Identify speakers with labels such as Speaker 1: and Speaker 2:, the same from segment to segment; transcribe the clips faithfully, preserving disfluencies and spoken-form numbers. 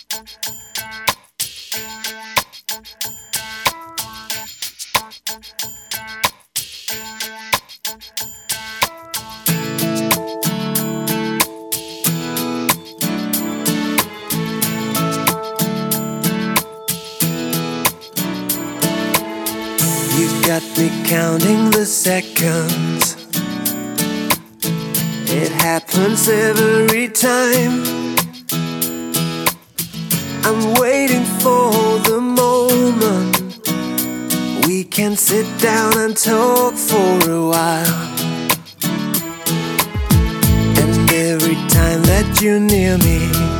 Speaker 1: You got me counting the seconds. It happens every time. I'm waiting for the moment we can sit down and talk for a while. And every time that you're near me,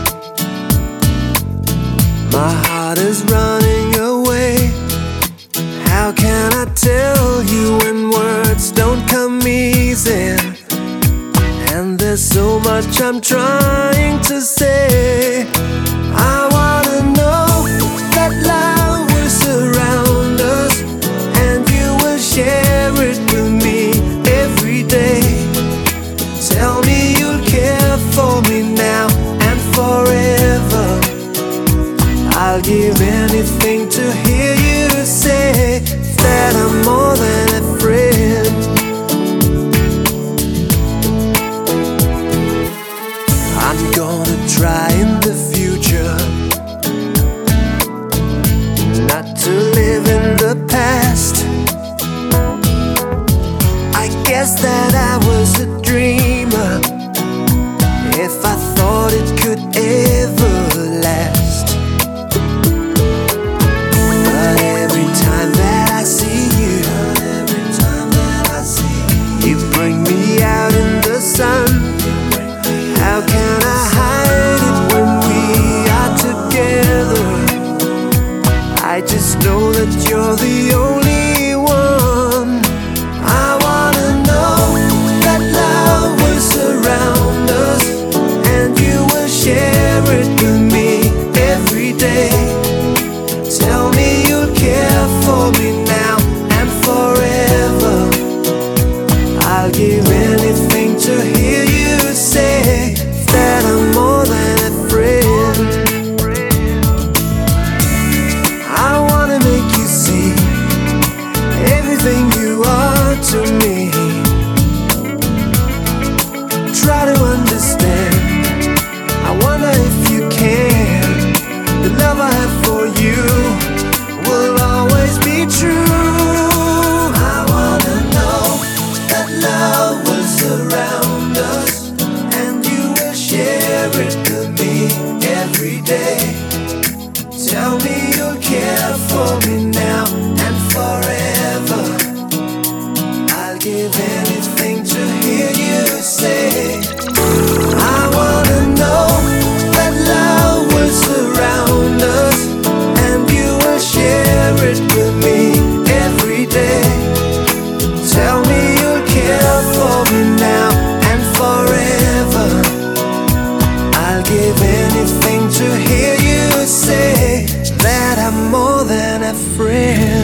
Speaker 1: my heart is running away. How can I tell you when words don't come easy? And there's so much I'm trying to say. I wanna know that love will surround us, and you will share it with me every day. Tell me you'll care for me now and forever. I'll give anything to hear you say that I'm more than a friend. I'm gonna try in the future not to live in the past. I guess that I was a dreamer if I thought it could ever last. But every time that I see you, every time that I see you, you bring me out in the sun. How can I hide it when we are together? I just know that you're the only one. I wanna know that love will surround us, and you will share it with me every day. Tell me you'll care for me now and forever. I'll give anything to hear you say that I'm more than a friend. I wanna make you see everything you are to me. Try to understand. I wonder if you can. The love I have for you will always be true. I wanna know that love will surround us, and you will share it with me every day. Tell me you'll care for me now and forever. I'll give anything to hear you say. I wanna know that love will surround us, and you will share it with me every day. Tell me you'll care for me now and forever. I'll give anything to hear you say that I'm more than a friend.